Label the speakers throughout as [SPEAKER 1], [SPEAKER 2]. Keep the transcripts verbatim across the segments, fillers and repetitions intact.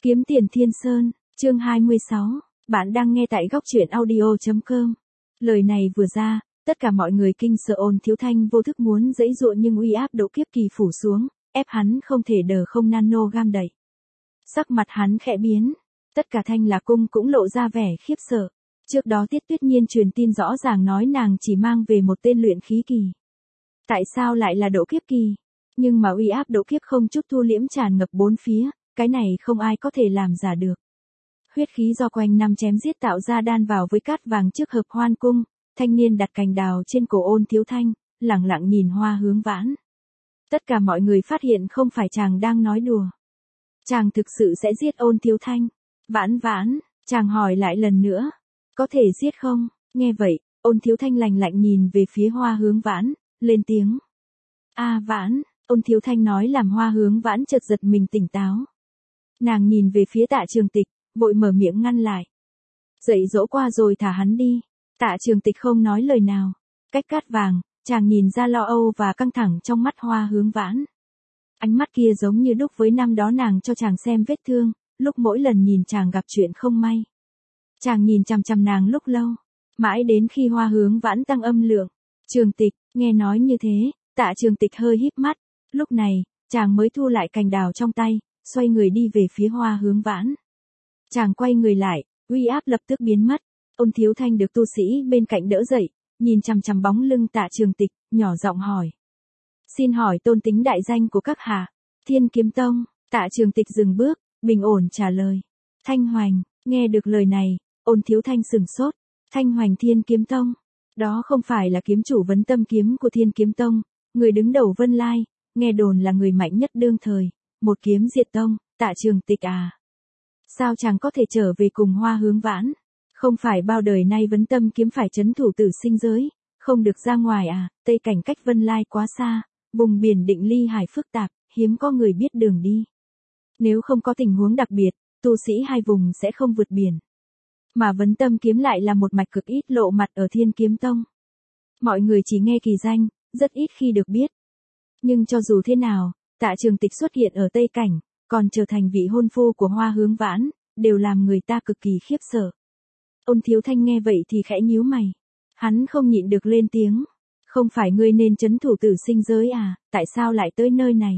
[SPEAKER 1] Kiếm tiền Thiên Sơn, chương hai mươi sáu, bạn đang nghe tại góc truyện audio chấm com. Lời này vừa ra, tất cả mọi người kinh sợ. Ôn Thiếu Thanh vô thức muốn giãy giụa nhưng uy áp độ kiếp kỳ phủ xuống, ép hắn không thể đờ không nano gam đẩy. Sắc mặt hắn khẽ biến, tất cả Thanh Lạc Cung cũng lộ ra vẻ khiếp sợ. Trước đó Tiết Tuyết Nhiên truyền tin rõ ràng nói nàng chỉ mang về một tên luyện khí kỳ. Tại sao lại là độ kiếp kỳ? Nhưng mà uy áp độ kiếp không chút thu liễm tràn ngập bốn phía, cái này không ai có thể làm giả được. Huyết khí do quanh năm chém giết tạo ra đan vào với cát vàng trước Hợp Hoan Cung, thanh niên đặt cành đào trên cổ Ôn Thiếu Thanh, lẳng lặng nhìn Hoa Hướng Vãn. Tất cả mọi người phát hiện không phải chàng đang nói đùa. Chàng thực sự sẽ giết Ôn Thiếu Thanh. Vãn Vãn, chàng hỏi lại lần nữa, có thể giết không? Nghe vậy, Ôn Thiếu Thanh lạnh lạnh nhìn về phía Hoa Hướng Vãn, lên tiếng. A à, Vãn, Ôn Thiếu Thanh nói làm Hoa Hướng Vãn chợt giật mình tỉnh táo. Nàng nhìn về phía Tạ Trường Tịch, vội mở miệng ngăn lại. Dạy dỗ qua rồi thả hắn đi. Tạ Trường Tịch không nói lời nào. Cách cát vàng, chàng nhìn ra lo âu và căng thẳng trong mắt Hoa Hướng Vãn. Ánh mắt kia giống như đúc với năm đó nàng cho chàng xem vết thương, lúc mỗi lần nhìn chàng gặp chuyện không may. Chàng nhìn chằm chằm nàng lúc lâu, mãi đến khi Hoa Hướng Vãn tăng âm lượng. Trường Tịch, nghe nói như thế, Tạ Trường Tịch hơi híp mắt. Lúc này, chàng mới thu lại cành đào trong tay, xoay người đi về phía Hoa Hướng Vãn. Chàng quay người lại, uy áp lập tức biến mất. Ôn Thiếu Thanh được tu sĩ bên cạnh đỡ dậy, nhìn chằm chằm bóng lưng Tạ Trường Tịch, nhỏ giọng hỏi. Xin hỏi tôn tính đại danh của các hạ? Thiên Kiếm Tông. Tạ Trường Tịch dừng bước, bình ổn trả lời. Thanh Hoành. Nghe được lời này, Ôn Thiếu Thanh sừng sốt. Thanh Hoành Thiên Kiếm Tông. Đó không phải là kiếm chủ vấn tâm kiếm của Thiên Kiếm Tông, người đứng đầu Vân Lai, nghe đồn là người mạnh nhất đương thời, một kiếm diệt tông. Tạ Trường Tịch à? Sao chàng có thể trở về cùng Hoa Hướng Vãn? Không phải bao đời nay vấn tâm kiếm phải trấn thủ tử sinh giới, không được ra ngoài à? Tây cảnh cách Vân Lai quá xa, vùng biển Định Ly Hải phức tạp, hiếm có người biết đường đi. Nếu không có tình huống đặc biệt, tu sĩ hai vùng sẽ không vượt biển. Mà vấn tâm kiếm lại là một mạch cực ít lộ mặt ở Thiên Kiếm Tông. Mọi người chỉ nghe kỳ danh, rất ít khi được biết. Nhưng cho dù thế nào, Tạ Trường Tịch xuất hiện ở Tây cảnh, còn trở thành vị hôn phu của Hoa Hướng Vãn, đều làm người ta cực kỳ khiếp sợ. Ôn Thiếu Thanh nghe vậy thì khẽ nhíu mày. Hắn không nhịn được lên tiếng. Không phải ngươi nên trấn thủ tử sinh giới à, tại sao lại tới nơi này?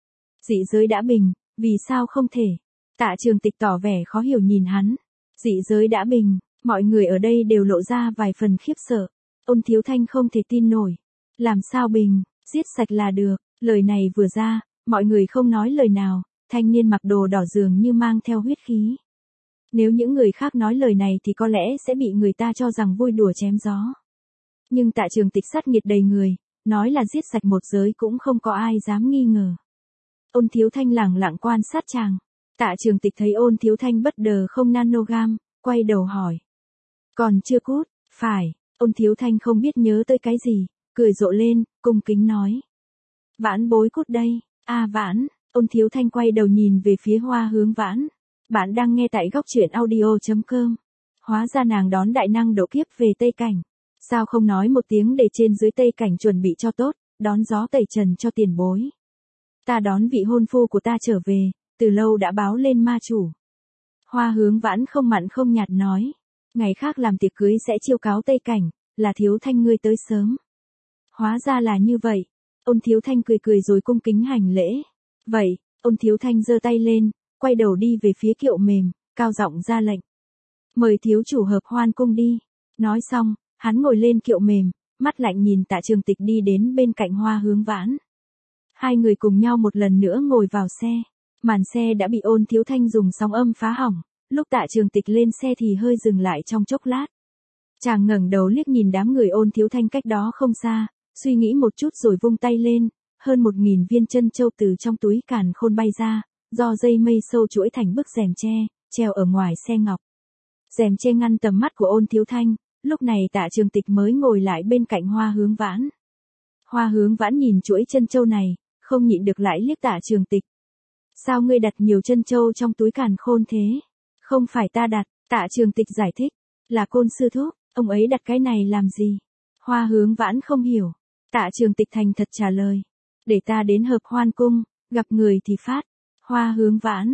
[SPEAKER 1] Dị giới đã bình, vì sao không thể? Tạ Trường Tịch tỏ vẻ khó hiểu nhìn hắn. Dị giới đã bình, mọi người ở đây đều lộ ra vài phần khiếp sợ. Ôn Thiếu Thanh không thể tin nổi. Làm sao bình, giết sạch là được. Lời này vừa ra, mọi người không nói lời nào. Thanh niên mặc đồ đỏ dường như mang theo huyết khí. Nếu những người khác nói lời này thì có lẽ sẽ bị người ta cho rằng vui đùa chém gió. Nhưng Tạ Trường Tịch sát nghiệt đầy người, nói là giết sạch một giới cũng không có ai dám nghi ngờ. Ôn Thiếu Thanh lẳng lặng quan sát chàng. Tạ Trường Tịch thấy Ôn Thiếu Thanh bất đờ không nanogam, quay đầu hỏi. Còn chưa cút, phải. Ôn Thiếu Thanh không biết nhớ tới cái gì, cười rộ lên, cung kính nói. Vãn bối cút đây. A à, Vãn. Ôn Thiếu Thanh quay đầu nhìn về phía Hoa Hướng Vãn. Bạn đang nghe tại góc truyện audio chấm com. Hóa ra nàng đón đại năng độ kiếp về Tây Cảnh. Sao không nói một tiếng để trên dưới Tây Cảnh chuẩn bị cho tốt, đón gió tẩy trần cho tiền bối. Ta đón vị hôn phu của ta trở về, từ lâu đã báo lên ma chủ. Hoa Hướng Vãn không mặn không nhạt nói. Ngày khác làm tiệc cưới sẽ chiêu cáo Tây Cảnh, là Thiếu Thanh ngươi tới sớm. Hóa ra là như vậy. Ôn Thiếu Thanh cười cười rồi cung kính hành lễ. Vậy, Ôn Thiếu Thanh giơ tay lên, quay đầu đi về phía kiệu mềm, cao giọng ra lệnh. Mời thiếu chủ Hợp Hoan Cung đi. Nói xong, hắn ngồi lên kiệu mềm, mắt lạnh nhìn Tạ Trường Tịch đi đến bên cạnh Hoa Hướng Vãn. Hai người cùng nhau một lần nữa ngồi vào xe. Màn xe đã bị Ôn Thiếu Thanh dùng sóng âm phá hỏng, lúc Tạ Trường Tịch lên xe thì hơi dừng lại trong chốc lát. Chàng ngẩng đầu liếc nhìn đám người Ôn Thiếu Thanh cách đó không xa, suy nghĩ một chút rồi vung tay lên. Hơn một nghìn viên chân châu từ trong túi càn khôn bay ra, do dây mây sâu chuỗi thành bức rèm tre, treo ở ngoài xe ngọc. Rèm tre ngăn tầm mắt của Ôn Thiếu Thanh, lúc này Tạ Trường Tịch mới ngồi lại bên cạnh Hoa Hướng Vãn. Hoa Hướng Vãn nhìn chuỗi chân châu này, không nhịn được lại liếc Tạ Trường Tịch. Sao ngươi đặt nhiều chân châu trong túi càn khôn thế? Không phải ta đặt, Tạ Trường Tịch giải thích, là Côn sư thúc, ông ấy đặt cái này làm gì? Hoa Hướng Vãn không hiểu. Tạ Trường Tịch thành thật trả lời. Để ta đến Hợp Hoan Cung, gặp người thì phát. Hoa Hướng Vãn,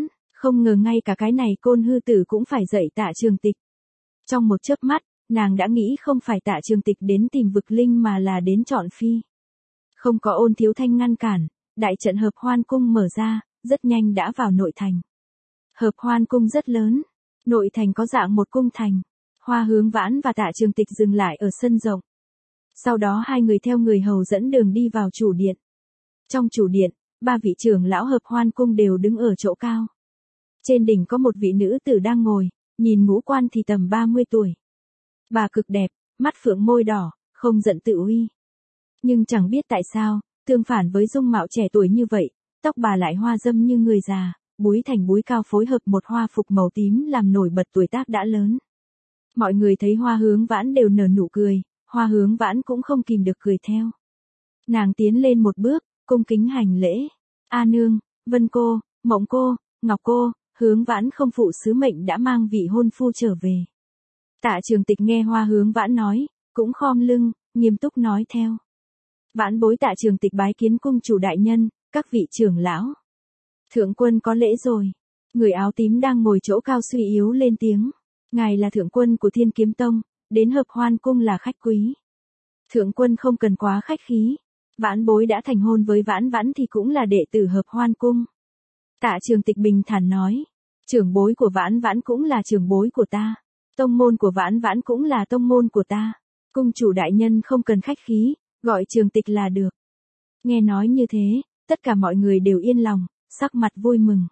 [SPEAKER 1] Không ngờ ngay cả cái này Côn Hư Tử cũng phải dạy Tạ Trường Tịch. Trong một chớp mắt, nàng đã nghĩ không phải Tạ Trường Tịch đến tìm vực linh mà là đến chọn phi. Không có Ôn Thiếu Thanh ngăn cản, đại trận Hợp Hoan Cung mở ra, rất nhanh đã vào nội thành. Hợp Hoan Cung rất lớn, nội thành có dạng một cung thành. Hoa Hướng Vãn và Tạ Trường Tịch dừng lại ở sân rộng. Sau đó hai người theo người hầu dẫn đường đi vào chủ điện. Trong chủ điện, ba vị trưởng lão Hợp Hoan Cung đều đứng ở chỗ cao. Trên đỉnh có một vị nữ tử đang ngồi, nhìn ngũ quan thì tầm ba mươi tuổi. Bà cực đẹp, mắt phượng môi đỏ, không giận tự uy. Nhưng chẳng biết tại sao, tương phản với dung mạo trẻ tuổi như vậy, tóc bà lại hoa râm như người già, búi thành búi cao phối hợp một hoa phục màu tím làm nổi bật tuổi tác đã lớn. Mọi người thấy Hoa Hướng Vãn đều nở nụ cười, Hoa Hướng Vãn cũng không kìm được cười theo. Nàng tiến lên một bước, cung kính hành lễ. A nương, Vân cô, Mộng cô, Ngọc cô, Hướng Vãn không phụ sứ mệnh đã mang vị hôn phu trở về. Tạ Trường Tịch nghe Hoa Hướng Vãn nói, cũng khom lưng, nghiêm túc nói theo. Vãn bối Tạ Trường Tịch bái kiến cung chủ đại nhân, các vị trưởng lão. Thượng quân có lễ rồi. Người áo tím đang ngồi chỗ cao suy yếu lên tiếng. Ngài là thượng quân của Thiên Kiếm Tông, đến Hợp Hoan Cung là khách quý. Thượng quân không cần quá khách khí. Vãn bối đã thành hôn với Vãn Vãn thì cũng là đệ tử Hợp Hoan Cung. Tạ Trường Tịch bình thản nói. Trưởng bối của Vãn Vãn cũng là trưởng bối của ta. Tông môn của Vãn Vãn cũng là tông môn của ta. Cung chủ đại nhân không cần khách khí, gọi Trường Tịch là được. Nghe nói như thế, tất cả mọi người đều yên lòng, sắc mặt vui mừng.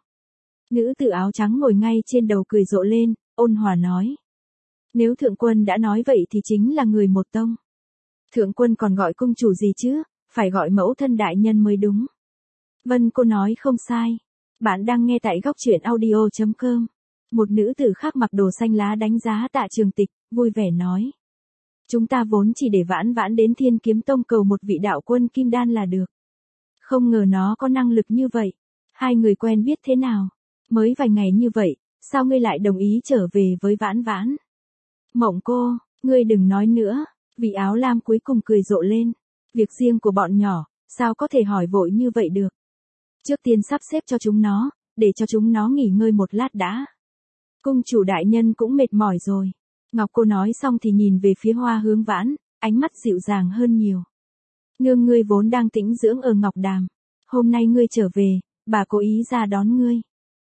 [SPEAKER 1] Nữ tử áo trắng ngồi ngay trên đầu cười rộ lên, ôn hòa nói. Nếu thượng quân đã nói vậy thì chính là người một tông. Thượng quân còn gọi cung chủ gì chứ, phải gọi mẫu thân đại nhân mới đúng. Vân cô nói không sai. Bạn đang nghe tại góc truyện audio chấm com. Một nữ tử khác mặc đồ xanh lá đánh giá Tạ Trường Tịch, vui vẻ nói. Chúng ta vốn chỉ để Vãn Vãn đến Thiên Kiếm Tông cầu một vị đạo quân kim đan là được. Không ngờ nó có năng lực như vậy. Hai người quen biết thế nào? Mới vài ngày như vậy, sao ngươi lại đồng ý trở về với Vãn Vãn? Mộng cô, ngươi đừng nói nữa. Vị áo lam cuối cùng cười rộ lên. Việc riêng của bọn nhỏ, sao có thể hỏi vội như vậy được? Trước tiên sắp xếp cho chúng nó, để cho chúng nó nghỉ ngơi một lát đã. Cung chủ đại nhân cũng mệt mỏi rồi. Ngọc cô nói xong thì nhìn về phía Hoa Hướng Vãn, ánh mắt dịu dàng hơn nhiều. Nương ngươi vốn đang tĩnh dưỡng ở Ngọc Đàm. Hôm nay ngươi trở về, bà cố ý ra đón ngươi.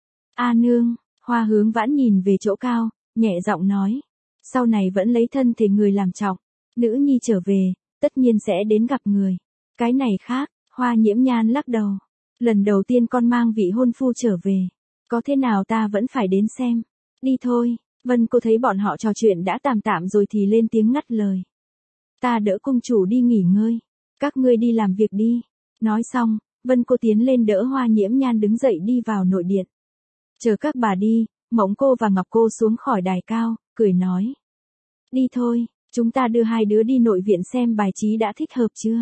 [SPEAKER 1] A nương, Hoa Hướng Vãn nhìn về chỗ cao, nhẹ giọng nói. Sau này vẫn lấy thân thể người làm trọng. Nữ nhi trở về, tất nhiên sẽ đến gặp người. Cái này khác, Hoa Nhiễm Nhan lắc đầu. Lần đầu tiên con mang vị hôn phu trở về. Có thế nào ta vẫn phải đến xem. Đi thôi, Vân cô thấy bọn họ trò chuyện đã tạm tạm rồi thì lên tiếng ngắt lời. Ta đỡ cung chủ đi nghỉ ngơi. Các ngươi đi làm việc đi. Nói xong, Vân cô tiến lên đỡ Hoa Nhiễm Nhan đứng dậy đi vào nội điện. Chờ các bà đi, Mộng cô và Ngọc cô xuống khỏi đài cao, cười nói. Đi thôi, chúng ta đưa hai đứa đi nội viện xem bài trí đã thích hợp chưa.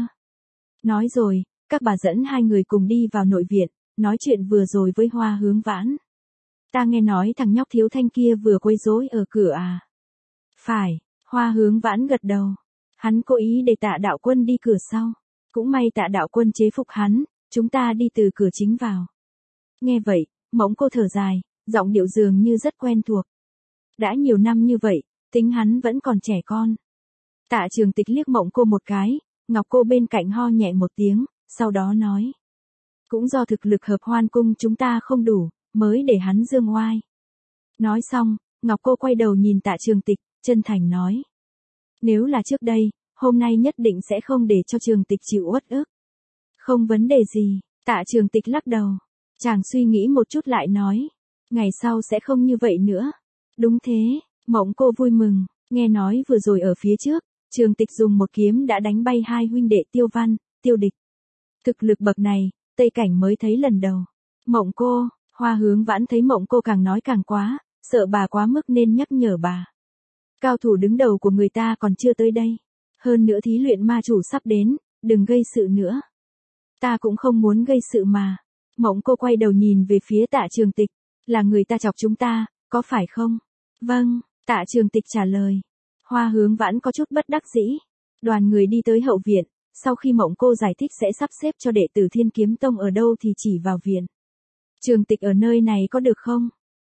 [SPEAKER 1] Nói rồi, các bà dẫn hai người cùng đi vào nội viện, nói chuyện vừa rồi với Hoa Hướng Vãn. Ta nghe nói thằng nhóc Thiếu Thanh kia vừa quấy rối ở cửa à. Phải, Hoa Hướng Vãn gật đầu. Hắn cố ý để Tạ đạo quân đi cửa sau. Cũng may Tạ đạo quân chế phục hắn, chúng ta đi từ cửa chính vào. Nghe vậy, Mộng cô thở dài, giọng điệu dường như rất quen thuộc. Đã nhiều năm như vậy, tính hắn vẫn còn trẻ con. Tạ Trường Tịch liếc Mộng cô một cái, Ngọc cô bên cạnh ho nhẹ một tiếng, sau đó nói. Cũng do thực lực Hợp Hoan Cung chúng ta không đủ, mới để hắn dương oai. Nói xong, Ngọc cô quay đầu nhìn Tạ Trường Tịch, chân thành nói. Nếu là trước đây, hôm nay nhất định sẽ không để cho Trường Tịch chịu uất ức. Không vấn đề gì, Tạ Trường Tịch lắc đầu. Chàng suy nghĩ một chút lại nói. Ngày sau sẽ không như vậy nữa. Đúng thế, Mộng cô vui mừng, nghe nói vừa rồi ở phía trước, Trường Tịch dùng một kiếm đã đánh bay hai huynh đệ Tiêu Văn, Tiêu Địch. Thực lực bậc này, Tây Cảnh mới thấy lần đầu. Mộng cô, Hoa Hướng Vãn thấy Mộng cô càng nói càng quá, sợ bà quá mức nên nhắc nhở bà. Cao thủ đứng đầu của người ta còn chưa tới đây. Hơn nữa thí luyện ma chủ sắp đến, đừng gây sự nữa. Ta cũng không muốn gây sự mà. Mộng cô quay đầu nhìn về phía Tạ Trường Tịch. Là người ta chọc chúng ta, có phải không? Vâng, Tạ Trường Tịch trả lời. Hoa Hướng Vãn có chút bất đắc dĩ. Đoàn người đi tới hậu viện. Sau khi Mộng cô giải thích sẽ sắp xếp cho đệ tử Thiên Kiếm Tông ở đâu thì chỉ vào viện. Trường Tịch ở nơi này có được không?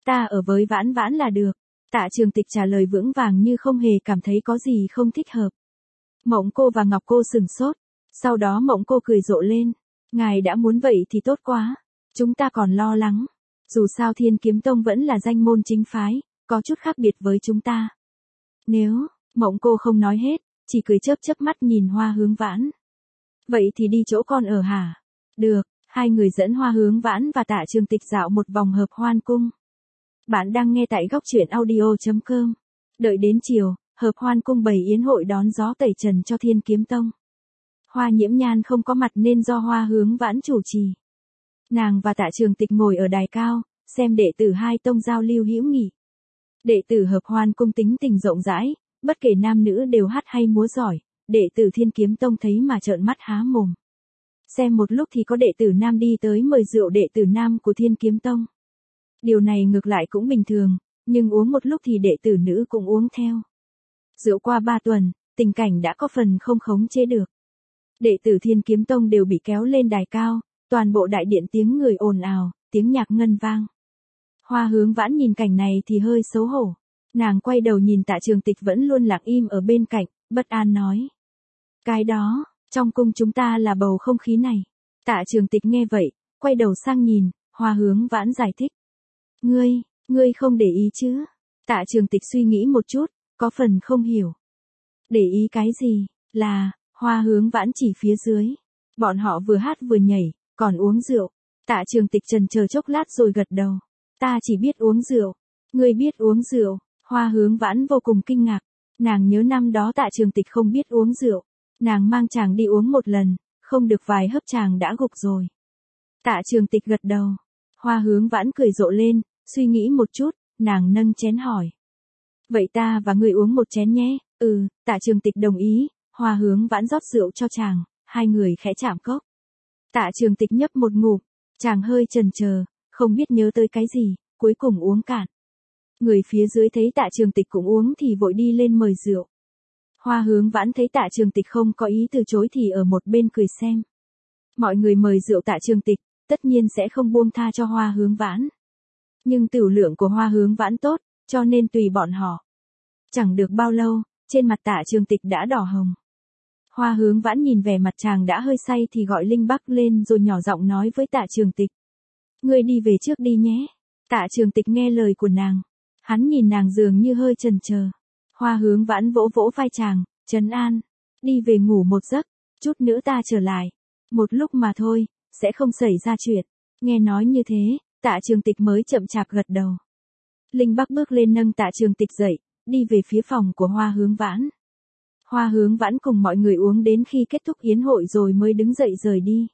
[SPEAKER 1] Ta ở với Vãn Vãn là được. Tạ Trường Tịch trả lời vững vàng như không hề cảm thấy có gì không thích hợp. Mộng cô và Ngọc cô sừng sốt. Sau đó Mộng cô cười rộ lên. Ngài đã muốn vậy thì tốt quá. Chúng ta còn lo lắng. Dù sao Thiên Kiếm Tông vẫn là danh môn chính phái, có chút khác biệt với chúng ta. Nếu, Mộng cô không nói hết, chỉ cười chớp chớp mắt nhìn Hoa Hướng Vãn. Vậy thì đi chỗ con ở hả? Được, hai người dẫn Hoa Hướng Vãn và Tạ Trường Tịch dạo một vòng hợp hoan cung. Bạn đang nghe tại góc truyện audio chấm com. Đợi đến chiều, hợp hoan cung bày yến hội đón gió tẩy trần cho Thiên Kiếm Tông. Hoa Nhiễm Nhan không có mặt nên do Hoa Hướng Vãn chủ trì. Nàng và Tạ Trường Tịch ngồi ở đài cao, xem đệ tử hai tông giao lưu hữu nghị. Đệ tử hợp hoan cung tính tình rộng rãi, bất kể nam nữ đều hát hay múa giỏi, đệ tử Thiên Kiếm Tông thấy mà trợn mắt há mồm. Xem một lúc thì có đệ tử nam đi tới mời rượu đệ tử nam của Thiên Kiếm Tông. Điều này ngược lại cũng bình thường, nhưng uống một lúc thì đệ tử nữ cũng uống theo. Rượu qua ba tuần, tình cảnh đã có phần không khống chế được. Đệ tử Thiên Kiếm Tông đều bị kéo lên đài cao, toàn bộ đại điện tiếng người ồn ào, tiếng nhạc ngân vang. Hoa Hướng Vãn nhìn cảnh này thì hơi xấu hổ. Nàng quay đầu nhìn Tạ Trường Tịch vẫn luôn lặng im ở bên cạnh, bất an nói. Cái đó, trong cung chúng ta là bầu không khí này. Tạ Trường Tịch nghe vậy, quay đầu sang nhìn, Hoa Hướng Vãn giải thích. Ngươi, ngươi không để ý chứ? Tạ Trường Tịch suy nghĩ một chút, có phần không hiểu. Để ý cái gì? Là, Hoa Hướng Vãn chỉ phía dưới. Bọn họ vừa hát vừa nhảy, còn uống rượu. Tạ Trường Tịch trần chờ chốc lát rồi gật đầu. Ta chỉ biết uống rượu. Ngươi biết uống rượu. Hoa Hướng Vãn vô cùng kinh ngạc. Nàng nhớ năm đó Tạ Trường Tịch không biết uống rượu. Nàng mang chàng đi uống một lần, không được vài hớp chàng đã gục rồi. Tạ Trường Tịch gật đầu. Hoa Hướng Vãn cười rộ lên, suy nghĩ một chút, nàng nâng chén hỏi. Vậy ta và ngươi uống một chén nhé. Ừ, Tạ Trường Tịch đồng ý. Hoa Hướng Vãn rót rượu cho chàng, hai người khẽ chạm cốc. Tạ Trường Tịch nhấp một ngụm, chàng hơi chần chờ, không biết nhớ tới cái gì, cuối cùng uống cạn. Người phía dưới thấy Tạ Trường Tịch cũng uống thì vội đi lên mời rượu. Hoa Hướng Vãn thấy Tạ Trường Tịch không có ý từ chối thì ở một bên cười xem. Mọi người mời rượu Tạ Trường Tịch, tất nhiên sẽ không buông tha cho Hoa Hướng Vãn. Nhưng tửu lượng của Hoa Hướng Vãn tốt, cho nên tùy bọn họ. Chẳng được bao lâu, trên mặt Tạ Trường Tịch đã đỏ hồng. Hoa Hướng Vãn nhìn vẻ mặt chàng đã hơi say thì gọi Linh Bắc lên rồi nhỏ giọng nói với Tạ Trường Tịch. Ngươi đi về trước đi nhé. Tạ Trường Tịch nghe lời của nàng. Hắn nhìn nàng dường như hơi chần chờ. Hoa Hướng Vãn vỗ vỗ vai chàng, trấn an. Đi về ngủ một giấc, chút nữa ta trở lại. Một lúc mà thôi, sẽ không xảy ra chuyện. Nghe nói như thế, Tạ Trường Tịch mới chậm chạp gật đầu. Linh Bắc bước lên nâng Tạ Trường Tịch dậy, đi về phía phòng của Hoa Hướng Vãn. Hoa Hướng Vãn cùng mọi người uống đến khi kết thúc yến hội rồi mới đứng dậy rời đi.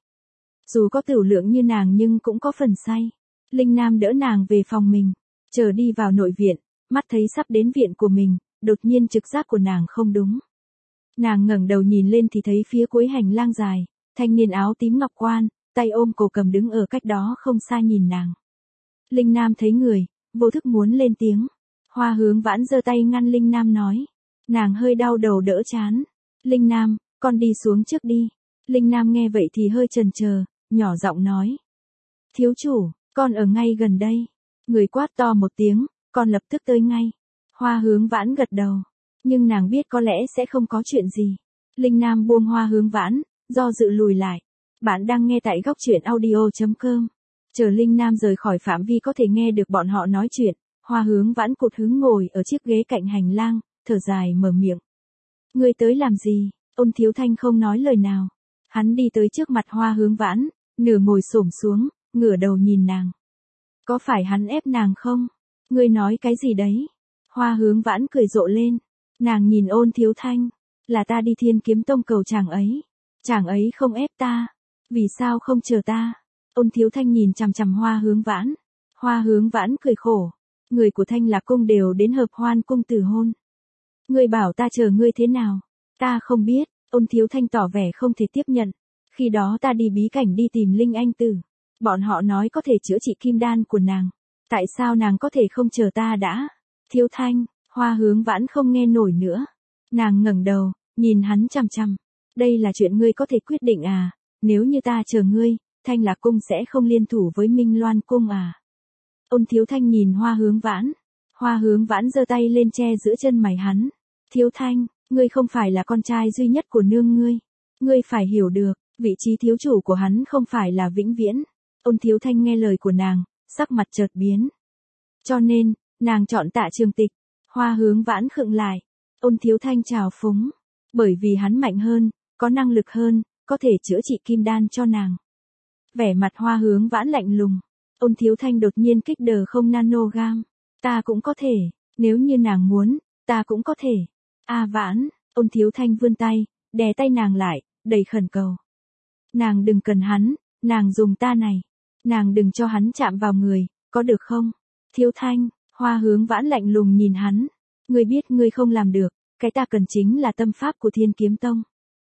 [SPEAKER 1] Dù có tửu lượng như nàng nhưng cũng có phần say. Linh Nam đỡ nàng về phòng mình, chờ đi vào nội viện, mắt thấy sắp đến viện của mình, đột nhiên trực giác của nàng không đúng. Nàng ngẩng đầu nhìn lên thì thấy phía cuối hành lang dài, thanh niên áo tím ngọc quan, tay ôm cổ cầm đứng ở cách đó không xa nhìn nàng. Linh Nam thấy người, vô thức muốn lên tiếng. Hoa Hướng Vãn giơ tay ngăn Linh Nam nói. Nàng hơi đau đầu đỡ chán. Linh Nam, con đi xuống trước đi. Linh Nam nghe vậy thì hơi chần chờ, nhỏ giọng nói. Thiếu chủ, con ở ngay gần đây. Người quát to một tiếng, con lập tức tới ngay. Hoa Hướng Vãn gật đầu. Nhưng nàng biết có lẽ sẽ không có chuyện gì. Linh Nam buông Hoa Hướng Vãn, do dự lùi lại. Bạn đang nghe tại góc truyện audio chấm com. Chờ Linh Nam rời khỏi phạm vi có thể nghe được bọn họ nói chuyện. Hoa Hướng Vãn cụt hứng ngồi ở chiếc ghế cạnh hành lang, thở dài mở miệng. Ngươi tới làm gì? Ôn Thiếu Thanh không nói lời nào. Hắn đi tới trước mặt Hoa Hướng Vãn, nửa ngồi xổm xuống, ngửa đầu nhìn nàng. Có phải hắn ép nàng không? Ngươi nói cái gì đấy? Hoa Hướng Vãn cười rộ lên. Nàng nhìn Ôn Thiếu Thanh. Là ta đi Thiên Kiếm Tông cầu chàng ấy. Chàng ấy không ép ta. Vì sao không chờ ta? Ôn Thiếu Thanh nhìn chằm chằm Hoa Hướng Vãn. Hoa Hướng Vãn cười khổ. Người của Thanh Lạc Cung đều đến hợp hoan cung từ hôn. Ngươi bảo ta chờ ngươi thế nào? Ta không biết. Ôn Thiếu Thanh tỏ vẻ không thể tiếp nhận. Khi đó ta đi bí cảnh đi tìm Linh Anh Tử. Bọn họ nói có thể chữa trị kim đan của nàng. Tại sao nàng có thể không chờ ta đã? Thiếu Thanh, Hoa Hướng Vãn không nghe nổi nữa. Nàng ngẩng đầu, nhìn hắn chằm chằm. Đây là chuyện ngươi có thể quyết định à? Nếu như ta chờ ngươi, Thanh Lạc Cung sẽ không liên thủ với Minh Loan Cung à? Ôn Thiếu Thanh nhìn Hoa Hướng Vãn. Hoa Hướng Vãn giơ tay lên che giữa chân mày hắn. Thiếu Thanh, ngươi không phải là con trai duy nhất của nương ngươi. Ngươi phải hiểu được, vị trí thiếu chủ của hắn không phải là vĩnh viễn. Ôn Thiếu Thanh nghe lời của nàng, sắc mặt chợt biến. Cho nên, nàng chọn Tạ Trường Tịch. Hoa Hướng Vãn khựng lại. Ôn Thiếu Thanh trào phúng. Bởi vì hắn mạnh hơn, có năng lực hơn, có thể chữa trị kim đan cho nàng. Vẻ mặt Hoa Hướng Vãn lạnh lùng. Ôn Thiếu Thanh đột nhiên kích đờ không nanogam. Ta cũng có thể, nếu như nàng muốn, ta cũng có thể. A Vãn, Ôn Thiếu Thanh vươn tay, đè tay nàng lại, đầy khẩn cầu. Nàng đừng cần hắn, nàng dùng ta này. Nàng đừng cho hắn chạm vào người, có được không? Thiếu Thanh, Hoa Hướng Vãn lạnh lùng nhìn hắn. Ngươi biết ngươi không làm được, cái ta cần chính là tâm pháp của Thiên Kiếm Tông.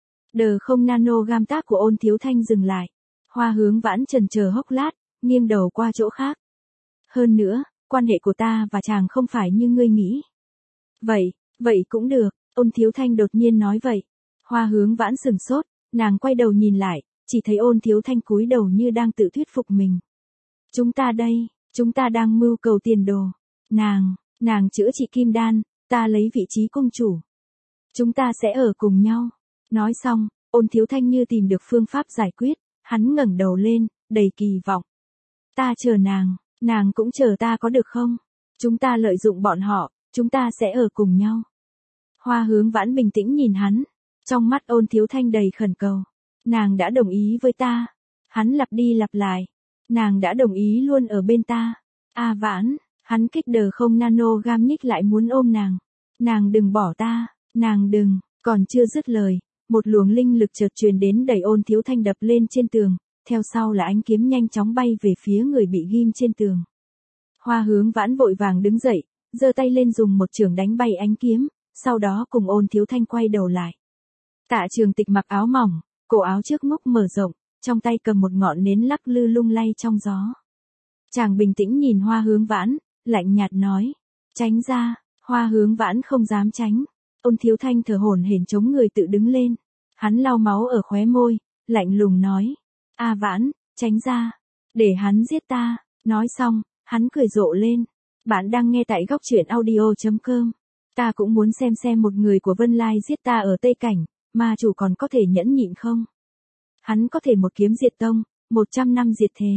[SPEAKER 1] Đờ không nanogam tác của Ôn Thiếu Thanh dừng lại. Hoa Hướng Vãn chần chờ hốc lát, nghiêng đầu qua chỗ khác. Hơn nữa, quan hệ của ta và chàng không phải như ngươi nghĩ. Vậy, vậy cũng được, Ôn Thiếu Thanh đột nhiên nói vậy. Hoa Hướng Vãn sừng sốt, nàng quay đầu nhìn lại, chỉ thấy Ôn Thiếu Thanh cúi đầu như đang tự thuyết phục mình. Chúng ta đây, chúng ta đang mưu cầu tiền đồ. Nàng, nàng chữa trị kim đan, ta lấy vị trí cung chủ. Chúng ta sẽ ở cùng nhau. Nói xong, Ôn Thiếu Thanh như tìm được phương pháp giải quyết, hắn ngẩng đầu lên, đầy kỳ vọng. Ta chờ nàng, nàng cũng chờ ta có được không? Chúng ta lợi dụng bọn họ, chúng ta sẽ ở cùng nhau. Hoa Hướng Vãn bình tĩnh nhìn hắn, trong mắt Ôn Thiếu Thanh đầy khẩn cầu. Nàng đã đồng ý với ta. Hắn lặp đi lặp lại. Nàng đã đồng ý luôn ở bên ta. A Vãn, hắn kích đờ không nanogam nhích lại muốn ôm nàng. Nàng đừng bỏ ta, nàng đừng, còn chưa dứt lời. Một luồng linh lực chợt truyền đến đẩy Ôn Thiếu Thanh đập lên trên tường, theo sau là ánh kiếm nhanh chóng bay về phía người bị ghim trên tường. Hoa Hướng Vãn vội vàng đứng dậy, giơ tay lên dùng một chưởng đánh bay ánh kiếm, sau đó cùng Ôn Thiếu Thanh quay đầu lại. Tạ Trường Tịch mặc áo mỏng, cổ áo trước múc mở rộng, trong tay cầm một ngọn nến lắc lư lung lay trong gió. Chàng bình tĩnh nhìn Hoa Hướng Vãn, lạnh nhạt nói, tránh ra. Hoa Hướng Vãn không dám tránh. Ôn Thiếu Thanh thở hổn hển chống người tự đứng lên. Hắn lau máu ở khóe môi, lạnh lùng nói, A Vãn, tránh ra, để hắn giết ta. Nói xong, hắn cười rộ lên. Bạn đang nghe tại góc truyện audio chấm com. Ta cũng muốn xem xem một người của Vân Lai giết ta ở Tây Cảnh, ma chủ còn có thể nhẫn nhịn không? Hắn có thể một kiếm diệt tông, một trăm năm diệt thế.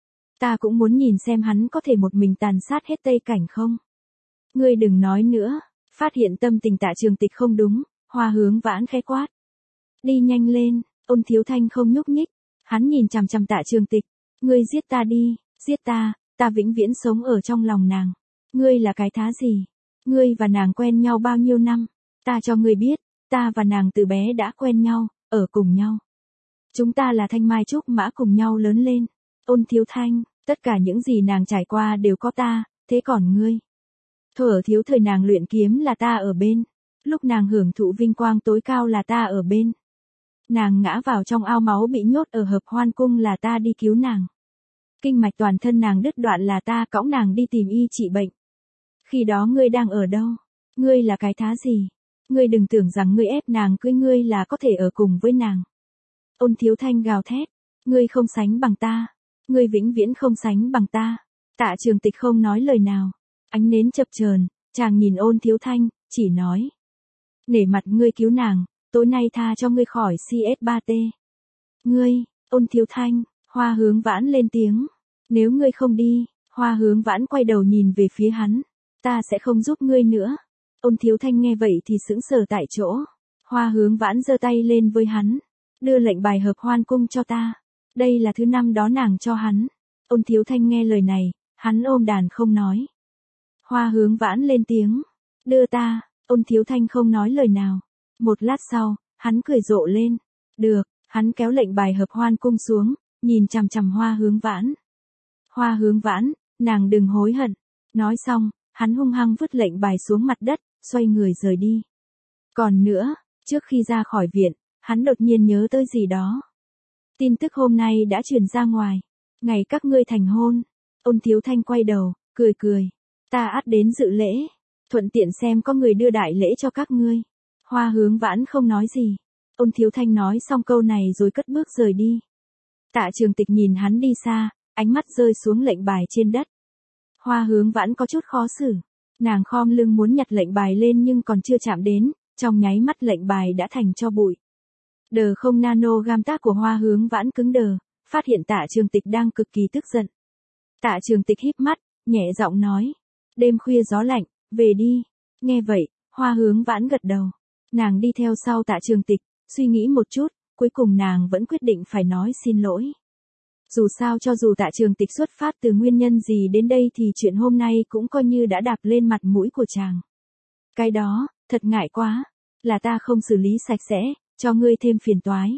[SPEAKER 1] Ta cũng muốn nhìn xem hắn có thể một mình tàn sát hết Tây Cảnh không? Ngươi đừng nói nữa. Phát hiện tâm tình Tạ Trường Tịch không đúng, Hoa Hướng Vãn khẽ quát. Đi nhanh lên. Ôn Thiếu Thanh không nhúc nhích. Hắn nhìn chằm chằm Tạ Trường Tịch. Ngươi giết ta đi, giết ta, ta vĩnh viễn sống ở trong lòng nàng. Ngươi là cái thá gì? Ngươi và nàng quen nhau bao nhiêu năm? Ta cho ngươi biết, ta và nàng từ bé đã quen nhau, ở cùng nhau. Chúng ta là thanh mai trúc mã cùng nhau lớn lên. Ôn Thiếu Thanh, tất cả những gì nàng trải qua đều có ta, thế còn ngươi? Thuở thiếu thời nàng luyện kiếm là ta ở bên. Lúc nàng hưởng thụ vinh quang tối cao là ta ở bên. Nàng ngã vào trong ao máu bị nhốt ở Hợp Hoan Cung là ta đi cứu nàng. Kinh mạch toàn thân nàng đứt đoạn là ta cõng nàng đi tìm y trị bệnh. Khi đó ngươi đang ở đâu? Ngươi là cái thá gì? Ngươi đừng tưởng rằng ngươi ép nàng cưới ngươi là có thể ở cùng với nàng. Ôn Thiếu Thanh gào thét. Ngươi không sánh bằng ta. Ngươi vĩnh viễn không sánh bằng ta. Tạ Trường Tịch không nói lời nào. Ánh nến chập chờn, chàng nhìn Ôn Thiếu Thanh, chỉ nói. Nể mặt ngươi cứu nàng, tối nay tha cho ngươi khỏi C S ba T. Ngươi, Ôn Thiếu Thanh, Hoa Hướng Vãn lên tiếng. Nếu ngươi không đi, Hoa Hướng Vãn quay đầu nhìn về phía hắn. Ta sẽ không giúp ngươi nữa. Ôn Thiếu Thanh nghe vậy thì sững sờ tại chỗ. Hoa Hướng Vãn giơ tay lên với hắn. Đưa lệnh bài Hợp Hoan Cung cho ta. Đây là thứ năm đó nàng cho hắn. Ôn Thiếu Thanh nghe lời này, hắn ôm đàn không nói. Hoa Hướng Vãn lên tiếng. Đưa ta. Ôn Thiếu Thanh không nói lời nào. Một lát sau, hắn cười rộ lên. Được, hắn kéo lệnh bài Hợp Hoan Cung xuống, nhìn chằm chằm Hoa Hướng Vãn. Hoa Hướng Vãn, nàng đừng hối hận. Nói xong, hắn hung hăng vứt lệnh bài xuống mặt đất, xoay người rời đi. Còn nữa, trước khi ra khỏi viện, hắn đột nhiên nhớ tới gì đó. Tin tức hôm nay đã truyền ra ngoài. Ngày các ngươi thành hôn. Ôn Thiếu Thanh quay đầu, cười cười. Ta ắt đến dự lễ. Thuận tiện xem có người đưa đại lễ cho các ngươi. Hoa Hướng Vãn không nói gì. Ôn Thiếu Thanh nói xong câu này rồi cất bước rời đi. Tạ Trường Tịch nhìn hắn đi xa, ánh mắt rơi xuống lệnh bài trên đất. Hoa Hướng Vãn có chút khó xử. Nàng khom lưng muốn nhặt lệnh bài lên nhưng còn chưa chạm đến, trong nháy mắt lệnh bài đã thành tro bụi. Đờ không nano gam tác của Hoa Hướng Vãn cứng đờ, phát hiện Tạ Trường Tịch đang cực kỳ tức giận. Tạ Trường Tịch híp mắt, nhẹ giọng nói. Đêm khuya gió lạnh, về đi. Nghe vậy, Hoa Hướng Vãn gật đầu. Nàng đi theo sau Tạ Trường Tịch, suy nghĩ một chút, cuối cùng nàng vẫn quyết định phải nói xin lỗi. Dù sao cho dù Tạ Trường Tịch xuất phát từ nguyên nhân gì đến đây thì chuyện hôm nay cũng coi như đã đạp lên mặt mũi của chàng. Cái đó, thật ngại quá, là ta không xử lý sạch sẽ, cho ngươi thêm phiền toái.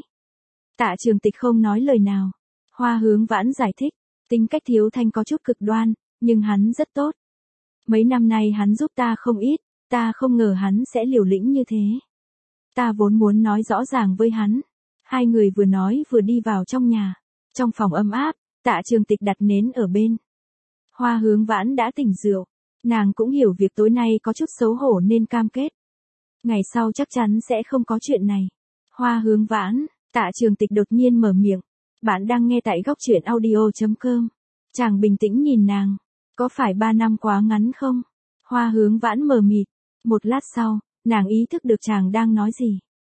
[SPEAKER 1] Tạ Trường Tịch không nói lời nào. Hoa Hướng Vãn giải thích, tính cách Thiếu Thanh có chút cực đoan, nhưng hắn rất tốt. Mấy năm nay hắn giúp ta không ít, ta không ngờ hắn sẽ liều lĩnh như thế. Ta vốn muốn nói rõ ràng với hắn. Hai người vừa nói vừa đi vào trong nhà. Trong phòng ấm áp, Tạ Trường Tịch đặt nến ở bên. Hoa Hướng Vãn đã tỉnh rượu. Nàng cũng hiểu việc tối nay có chút xấu hổ nên cam kết. Ngày sau chắc chắn sẽ không có chuyện này. Hoa Hướng Vãn, Tạ Trường Tịch đột nhiên mở miệng. Bạn đang nghe tại góc truyện audio chấm com. Chàng bình tĩnh nhìn nàng. Có phải ba năm quá ngắn không? Hoa Hướng Vãn mờ mịt. Một lát sau, nàng ý thức được chàng đang nói gì.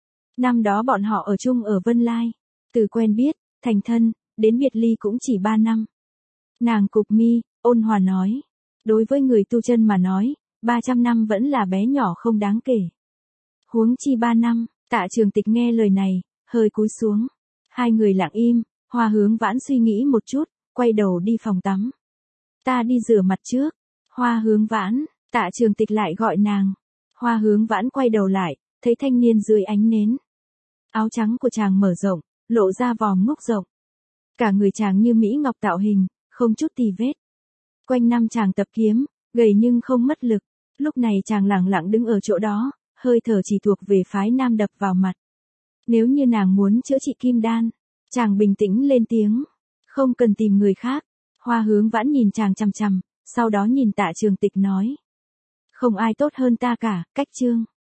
[SPEAKER 1] Năm đó bọn họ ở chung ở Vân Lai. Từ quen biết, thành thân, đến biệt ly cũng chỉ ba năm. Nàng cụp mi, ôn hòa nói. Đối với người tu chân mà nói, ba trăm năm vẫn là bé nhỏ không đáng kể. Huống chi ba năm, Tạ Trường Tịch nghe lời này, hơi cúi xuống. Hai người lặng im, Hoa Hướng Vãn suy nghĩ một chút, quay đầu đi phòng tắm. Ta đi rửa mặt trước. Hoa Hướng Vãn, Tạ Trường Tịch lại gọi nàng. Hoa Hướng Vãn quay đầu lại, thấy thanh niên dưới ánh nến. Áo trắng của chàng mở rộng, lộ ra vòm ngúc rộng. Cả người chàng như mỹ ngọc tạo hình, không chút tì vết. Quanh năm chàng tập kiếm, gầy nhưng không mất lực. Lúc này chàng lẳng lặng đứng ở chỗ đó, hơi thở chỉ thuộc về phái nam đập vào mặt. Nếu như nàng muốn chữa trị kim đan, chàng bình tĩnh lên tiếng. Không cần tìm người khác. Hoa Hướng Vãn nhìn chàng chằm chằm, sau đó nhìn Tạ Trường Tịch nói. Không ai tốt hơn ta cả, cách chương.